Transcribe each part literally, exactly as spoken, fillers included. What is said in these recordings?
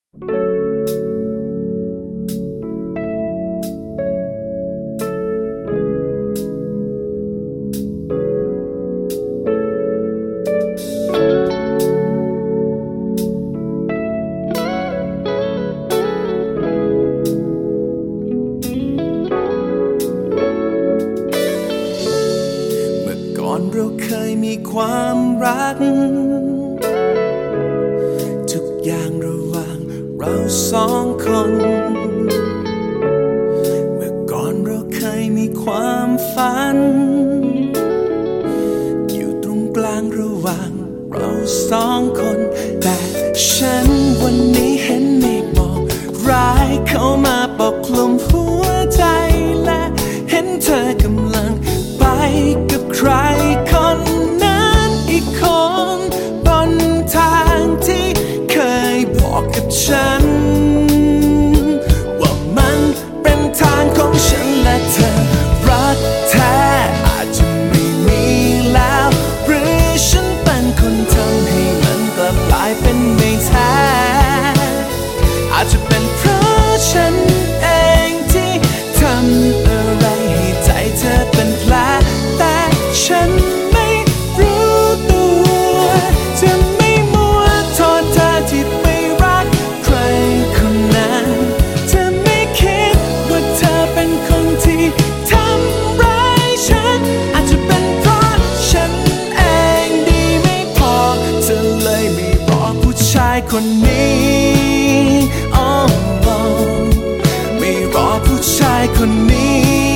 เราเคยมีความรักทุกอย่างระหว่างเราสองคนเมื่อก่อนเราเคยมีความฝันอยู่ตรงกลางระหว่างเราสองคนแต่ฉันวันนี้เห็นเมฆหมอกร้ายเข้ามาปกคลุมหัวใจและเห็นเธอกำลังไปกับใครคนนั้นอีกคนบนทางที่เคยบอกกับฉันว่ามันเป็นทางของฉันและเธอรักแท้อาจจะไม่มีแล้วหรือฉันเป็นคนทำให้มันกลับกลายเป็นไม่แท้อาจจะเป็นเพราะฉันเองที่ทำอะไรให้ใจเธอเป็นแผลแต่ฉันไม่รู้ตัวจะไม่มัวโทษเธอที่ไม่รักใครคนนั้นจะไม่คิดว่าเธอเป็นคนที่ทำร้ายฉันอาจจะเป็นเพราะฉันเองดีไม่พอเธอเลยไม่รอผู้ชายคนนี้อ๋อไม่รอผู้ชายคนนี้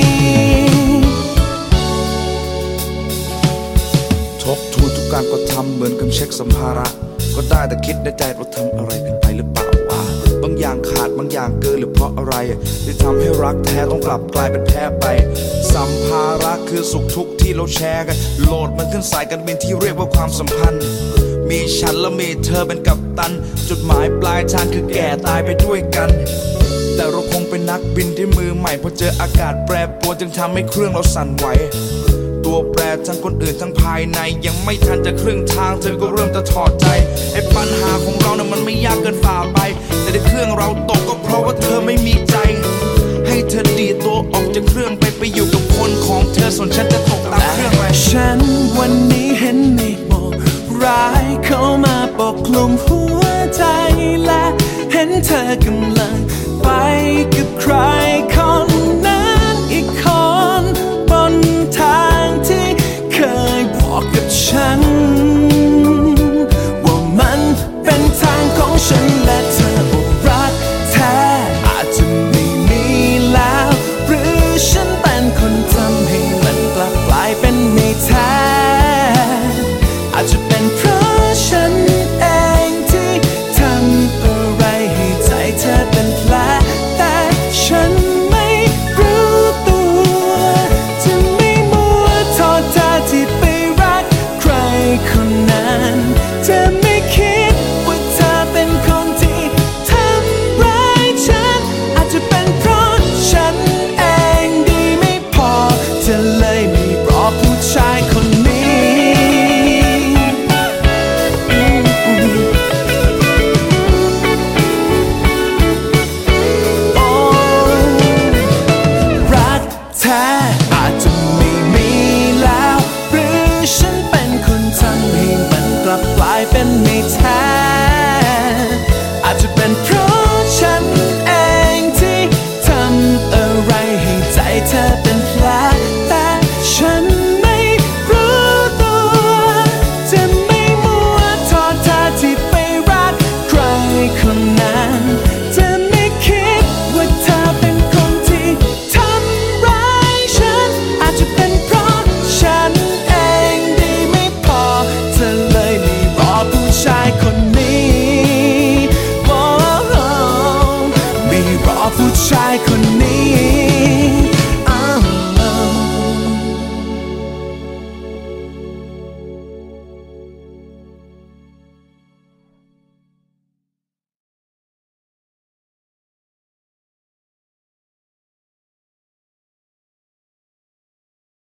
ทบทวนทุกการกระทำเหมือนกับเช็คสัมภาระก็ได้แต่คิดในใจว่าทำอะไรผิดไปหรือเปล่าวะบางอย่างขาดบางอย่างเกินหรือเพราะอะไรที่ทำให้รักแท้ต้องกลับกลายเป็นแพ้ไปสัมภาระคือสุขทุกข์ที่เราแชร์กันโหลดมันขึ้นสายการบินที่เรียกว่าความสัมพันธ์มีฉันและมีเธอเป็นกัปตันจุดหมายปลายทางคือแก่ตายไปด้วยกันแต่เราคงเป็นนักบินที่มือใหม่พอเจออากาศแปรปรวนจึงทำให้เครื่องเราสั่นไหวตัวแปรทั้งคนอื่นทั้งภายในยังไม่ทันจะครึ่งทางเธอก็เริ่มจะถอดใจไอ้ปัญหาของเรานะ่ะมันไม่ยากเกินฝ่าไปแต่ในเครื่องเราตกก็เพราะว่าเธอไม่มีใจให้เธอดีตัวออกจากเครื่องไปไปอยู่กับคนของเธอส่วนฉันจะ